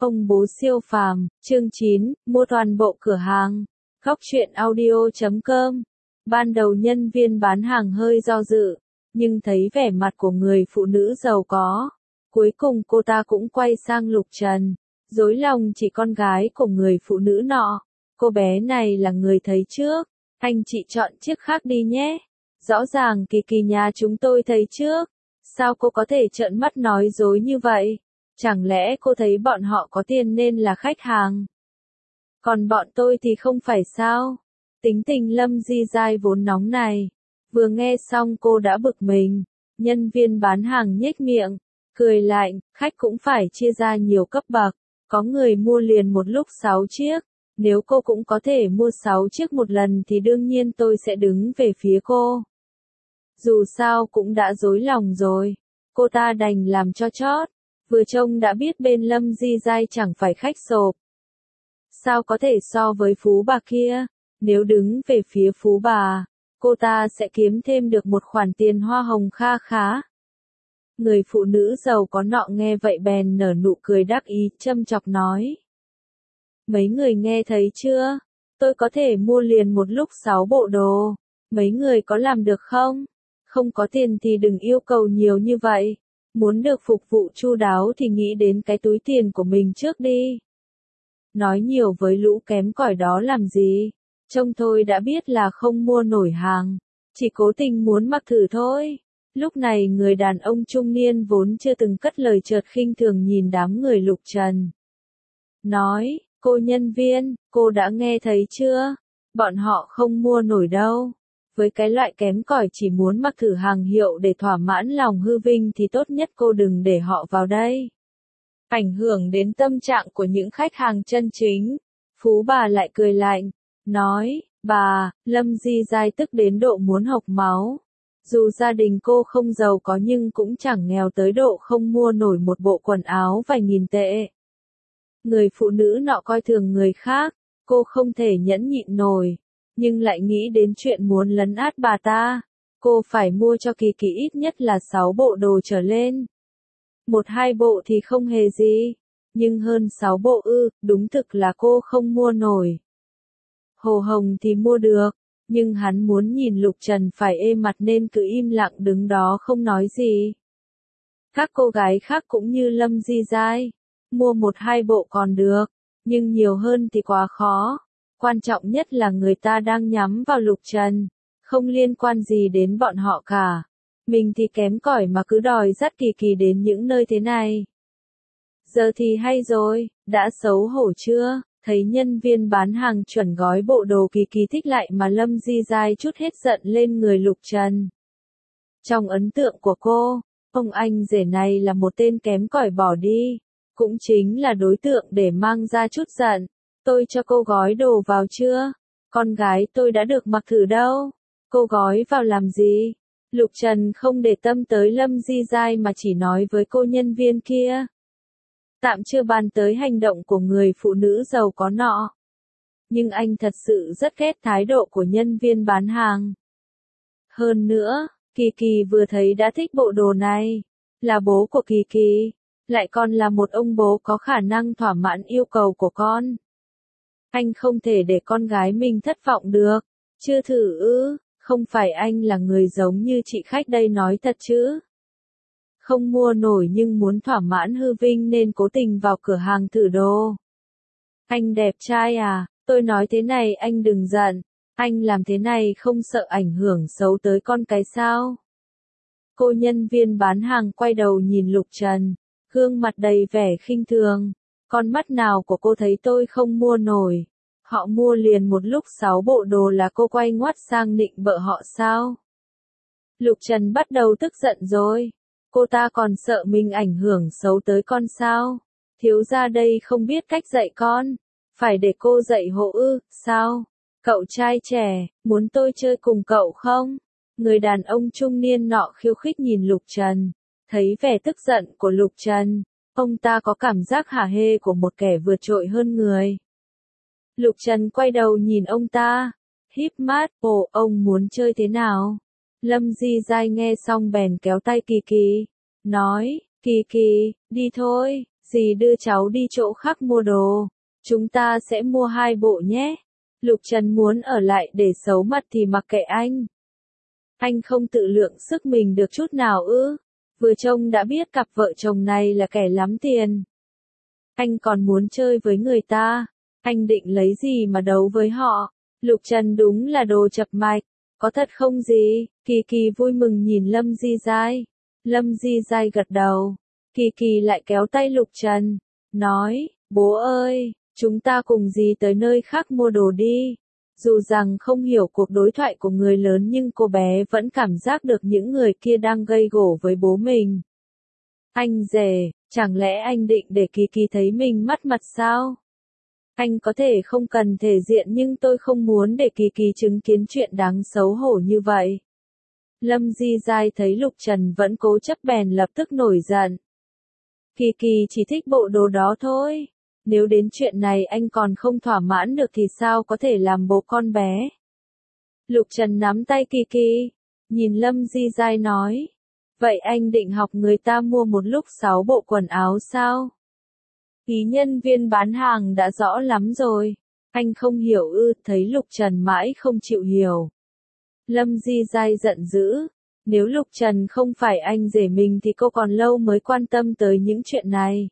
Ông bố siêu phàm, chương 9, mua toàn bộ cửa hàng. Góc truyện audio.com. Ban đầu nhân viên bán hàng hơi do dự, nhưng thấy vẻ mặt của người phụ nữ giàu có. Cuối cùng cô ta cũng quay sang Lục Trần, dối lòng chỉ con gái của người phụ nữ nọ. Cô bé này là người thấy trước, anh chị chọn chiếc khác đi nhé. Rõ ràng Kỳ Kỳ nhà chúng tôi thấy trước. Sao cô có thể trợn mắt nói dối như vậy? Chẳng lẽ cô thấy bọn họ có tiền nên là khách hàng? Còn bọn tôi thì không phải sao? Tính tình Lâm Di Giai vốn nóng này. Vừa nghe xong cô đã bực mình. Nhân viên bán hàng nhếch miệng, cười lạnh, khách cũng phải chia ra nhiều cấp bậc. Có người mua liền một lúc 6 chiếc. Nếu cô cũng có thể mua 6 chiếc một lần thì đương nhiên tôi sẽ đứng về phía cô. Dù sao cũng đã dối lòng rồi. Cô ta đành làm cho chót. Vừa trông đã biết bên Lâm Di Giai chẳng phải khách sộp. Sao có thể so với phú bà kia? Nếu đứng về phía phú bà, cô ta sẽ kiếm thêm được một khoản tiền hoa hồng kha khá. Người phụ nữ giàu có nọ nghe vậy bèn nở nụ cười đắc ý, châm chọc nói. Mấy người nghe thấy chưa? Tôi có thể mua liền một lúc 6 bộ đồ. Mấy người có làm được không? Không có tiền thì đừng yêu cầu nhiều như vậy. Muốn được phục vụ chu đáo thì nghĩ đến cái túi tiền của mình trước đi. Nói nhiều với lũ kém cỏi đó làm gì? Trông thôi đã biết là không mua nổi hàng. Chỉ cố tình muốn mặc thử thôi. Lúc này người đàn ông trung niên vốn chưa từng cất lời chợt khinh thường nhìn đám người Lục Trần. Nói, cô nhân viên, cô đã nghe thấy chưa? Bọn họ không mua nổi đâu. Với cái loại kém cỏi chỉ muốn mặc thử hàng hiệu để thỏa mãn lòng hư vinh thì tốt nhất cô đừng để họ vào đây. Ảnh hưởng đến tâm trạng của những khách hàng chân chính. Phú bà lại cười lạnh, nói, bà, Lâm Di Giai tức đến độ muốn hộc máu. Dù gia đình cô không giàu có nhưng cũng chẳng nghèo tới độ không mua nổi một bộ quần áo vài nghìn tệ. Người phụ nữ nọ coi thường người khác, cô không thể nhẫn nhịn nổi. Nhưng lại nghĩ đến chuyện muốn lấn át bà ta. Cô phải mua cho Kỳ Kỳ ít nhất là 6 bộ đồ trở lên. 1-2 bộ thì không hề gì. Nhưng hơn 6 bộ đúng thực là cô không mua nổi. Hồ Hồng thì mua được. Nhưng hắn muốn nhìn Lục Trần phải ê mặt nên cứ im lặng đứng đó không nói gì. Các cô gái khác cũng như Lâm Di Giai. Mua 1-2 bộ còn được. Nhưng nhiều hơn thì quá khó. Quan trọng nhất là người ta đang nhắm vào Lục Trần, không liên quan gì đến bọn họ cả. Mình thì kém cỏi mà cứ đòi dắt Kỳ Kỳ đến những nơi thế này. Giờ thì hay rồi, đã xấu hổ chưa? Thấy nhân viên bán hàng chuẩn gói bộ đồ Kỳ Kỳ thích lại mà Lâm Di Giai chút hết giận lên người Lục Trần. Trong ấn tượng của cô, ông anh rể này là một tên kém cỏi bỏ đi, cũng chính là đối tượng để mang ra chút giận. Tôi cho cô gói đồ vào chưa? Con gái tôi đã được mặc thử đâu. Cô gói vào làm gì? Lục Trần không để tâm tới Lâm Di Giai mà chỉ nói với cô nhân viên kia. Tạm chưa bàn tới hành động của người phụ nữ giàu có nọ. Nhưng anh thật sự rất ghét thái độ của nhân viên bán hàng. Hơn nữa, Kỳ Kỳ vừa thấy đã thích bộ đồ này. Là bố của Kỳ Kỳ. Lại còn là một ông bố có khả năng thỏa mãn yêu cầu của con. Anh không thể để con gái mình thất vọng được. Chưa thử không phải anh là người giống như chị khách đây nói thật chứ. Không mua nổi nhưng muốn thỏa mãn hư vinh nên cố tình vào cửa hàng thử đồ. Anh đẹp trai à, tôi nói thế này anh đừng giận. Anh làm thế này không sợ ảnh hưởng xấu tới con cái sao? Cô nhân viên bán hàng quay đầu nhìn Lục Trần, gương mặt đầy vẻ khinh thường. Con mắt nào của cô thấy tôi không mua nổi? Họ mua liền một lúc 6 bộ đồ là cô quay ngoắt sang nịnh bợ họ sao? Lục Trần bắt đầu tức giận rồi. Cô ta còn sợ mình ảnh hưởng xấu tới con sao? Thiếu gia đây không biết cách dạy con. Phải để cô dạy hộ sao? Cậu trai trẻ, muốn tôi chơi cùng cậu không? Người đàn ông trung niên nọ khiêu khích nhìn Lục Trần. Thấy vẻ tức giận của Lục Trần, ông ta có cảm giác hả hê của một kẻ vượt trội hơn người. Lục Trần quay đầu nhìn ông ta, híp mắt, ồ, ông muốn chơi thế nào? Lâm Di Giai nghe xong bèn kéo tay Kỳ Kỳ, nói, Kỳ Kỳ, đi thôi. dì đưa cháu đi chỗ khác mua đồ. Chúng ta sẽ mua 2 bộ nhé. Lục Trần muốn ở lại để xấu mặt thì mặc kệ anh. Anh không tự lượng sức mình được chút nào ư. Vừa trông đã biết cặp vợ chồng này là kẻ lắm tiền. Anh còn muốn chơi với người ta. Anh định lấy gì mà đấu với họ. Lục Trần đúng là đồ chập mạch. Có thật không gì? Kỳ Kỳ vui mừng nhìn Lâm Di Giai. Lâm Di Giai gật đầu. Kỳ Kỳ lại kéo tay Lục Trần. Nói, bố ơi, chúng ta cùng dì tới nơi khác mua đồ đi. Dù rằng không hiểu cuộc đối thoại của người lớn nhưng cô bé vẫn cảm giác được những người kia đang gây gổ với bố mình. Anh rể, chẳng lẽ anh định để Kỳ Kỳ thấy mình mất mặt sao? Anh có thể không cần thể diện nhưng tôi không muốn để Kỳ Kỳ chứng kiến chuyện đáng xấu hổ như vậy. Lâm Di Giai thấy Lục Trần vẫn cố chấp bèn lập tức nổi giận. Kỳ Kỳ chỉ thích bộ đồ đó thôi. Nếu đến chuyện này anh còn không thỏa mãn được thì sao có thể làm bố con bé. Lục Trần nắm tay Kỳ Kỳ, nhìn Lâm Di Giai nói. Vậy anh định học người ta mua một lúc 6 bộ quần áo sao? Ý nhân viên bán hàng đã rõ lắm rồi. Anh không hiểu ư, thấy Lục Trần mãi không chịu hiểu. Lâm Di Giai giận dữ. Nếu Lục Trần không phải anh rể mình thì cô còn lâu mới quan tâm tới những chuyện này.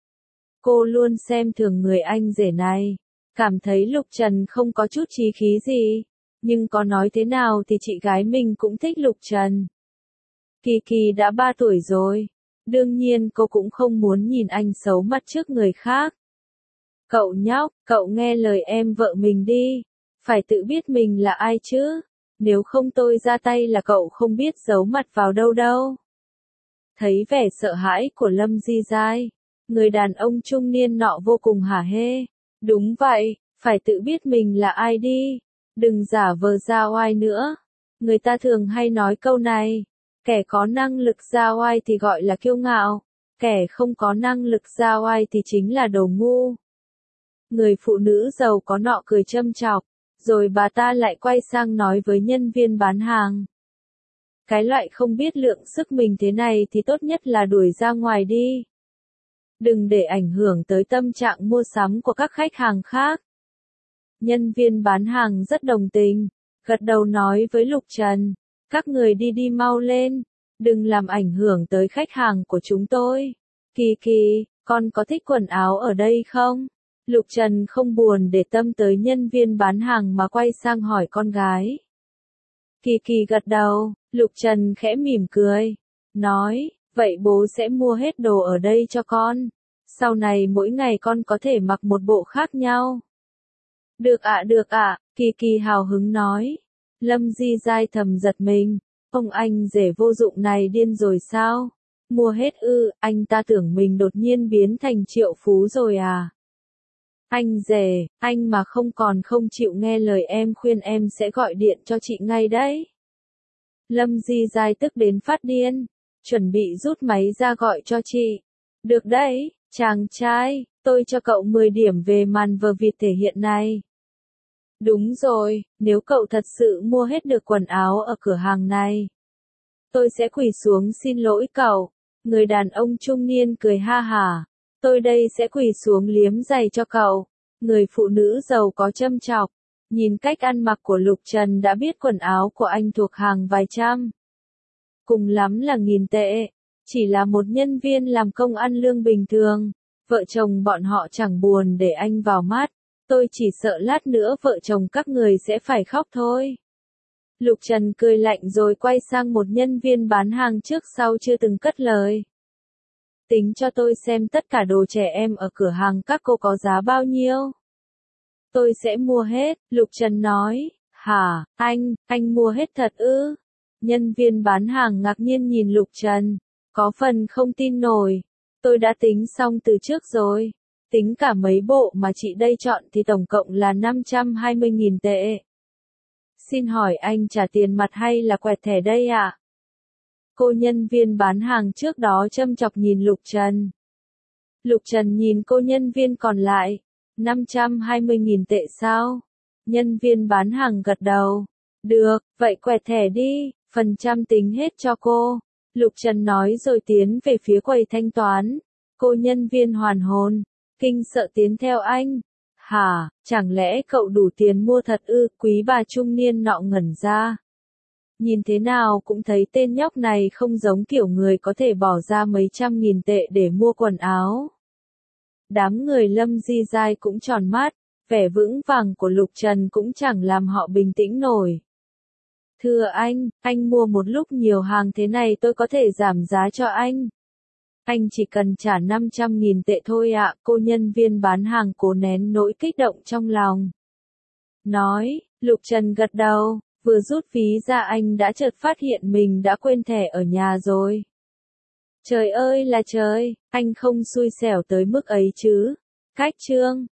Cô luôn xem thường người anh rể này. Cảm thấy Lục Trần không có chút chí khí gì. Nhưng có nói thế nào thì chị gái mình cũng thích Lục Trần. Kỳ Kỳ đã 3 tuổi rồi. Đương nhiên cô cũng không muốn nhìn anh xấu mặt trước người khác. Cậu nhóc, cậu nghe lời em vợ mình đi. Phải tự biết mình là ai chứ. Nếu không tôi ra tay là cậu không biết giấu mặt vào đâu đâu. Thấy vẻ sợ hãi của Lâm Di Giai. Người đàn ông trung niên nọ vô cùng hả hê. Đúng vậy, phải tự biết mình là ai đi. Đừng giả vờ ra oai nữa. Người ta thường hay nói câu này. Kẻ có năng lực ra oai thì gọi là kiêu ngạo. Kẻ không có năng lực ra oai thì chính là đồ ngu. Người phụ nữ giàu có nọ cười châm chọc. Rồi bà ta lại quay sang nói với nhân viên bán hàng. Cái loại không biết lượng sức mình thế này thì tốt nhất là đuổi ra ngoài đi. Đừng để ảnh hưởng tới tâm trạng mua sắm của các khách hàng khác. Nhân viên bán hàng rất đồng tình, gật đầu nói với Lục Trần. Các người đi đi mau lên, đừng làm ảnh hưởng tới khách hàng của chúng tôi. Kỳ Kỳ, con có thích quần áo ở đây không? Lục Trần không buồn để tâm tới nhân viên bán hàng mà quay sang hỏi con gái. Kỳ Kỳ gật đầu, Lục Trần khẽ mỉm cười, nói, vậy bố sẽ mua hết đồ ở đây cho con. Sau này mỗi ngày con có thể mặc một bộ khác nhau. Được ạ, Kỳ Kỳ hào hứng nói. Lâm Di Giai thầm giật mình, ông anh rể vô dụng này điên rồi sao? Mua hết ư, anh ta tưởng mình đột nhiên biến thành triệu phú rồi à? Anh rể, anh mà không chịu nghe lời em khuyên em sẽ gọi điện cho chị ngay đấy. Lâm Di Giai tức đến phát điên, chuẩn bị rút máy ra gọi cho chị. Được đấy, chàng trai, tôi cho cậu 10 điểm về màn vờ vịt thể hiện này. Đúng rồi, nếu cậu thật sự mua hết được quần áo ở cửa hàng này, tôi sẽ quỳ xuống xin lỗi cậu. Người đàn ông trung niên cười ha hả. Tôi đây sẽ quỳ xuống liếm giày cho cậu. Người phụ nữ giàu có châm chọc. Nhìn cách ăn mặc của Lục Trần đã biết quần áo của anh thuộc hàng vài trăm. Cùng lắm là 1000 tệ. Chỉ là một nhân viên làm công ăn lương bình thường. Vợ chồng bọn họ chẳng buồn để anh vào mắt. Tôi chỉ sợ lát nữa vợ chồng các người sẽ phải khóc thôi. Lục Trần cười lạnh rồi quay sang một nhân viên bán hàng trước sau chưa từng cất lời. Tính cho tôi xem tất cả đồ trẻ em ở cửa hàng các cô có giá bao nhiêu. Tôi sẽ mua hết, Lục Trần nói. Hả, anh mua hết thật ư? Nhân viên bán hàng ngạc nhiên nhìn Lục Trần. Có phần không tin nổi. Tôi đã tính xong từ trước rồi. Tính cả mấy bộ mà chị đây chọn thì tổng cộng là 520.000 tệ. Xin hỏi anh trả tiền mặt hay là quẹt thẻ đây ạ? Cô nhân viên bán hàng trước đó châm chọc nhìn Lục Trần. Lục Trần nhìn cô nhân viên còn lại. 520.000 tệ sao? Nhân viên bán hàng gật đầu. Được, vậy quẹt thẻ đi, phần trăm tính hết cho cô. Lục Trần nói rồi tiến về phía quầy thanh toán. Cô nhân viên hoàn hồn, kinh sợ tiến theo anh. Hả, chẳng lẽ cậu đủ tiền mua thật ư? Quý bà trung niên nọ ngẩn ra. Nhìn thế nào cũng thấy tên nhóc này không giống kiểu người có thể bỏ ra mấy trăm nghìn tệ để mua quần áo. Đám người Lâm Di Giai cũng tròn mắt, vẻ vững vàng của Lục Trần cũng chẳng làm họ bình tĩnh nổi. Thưa anh mua một lúc nhiều hàng thế này tôi có thể giảm giá cho anh. Anh chỉ cần trả 500.000 tệ thôi ạ, cô nhân viên bán hàng cố nén nỗi kích động trong lòng. Nói, Lục Trần gật đầu, vừa rút ví ra anh đã chợt phát hiện mình đã quên thẻ ở nhà rồi. Trời ơi là trời, anh không xui xẻo tới mức ấy chứ. Cách chương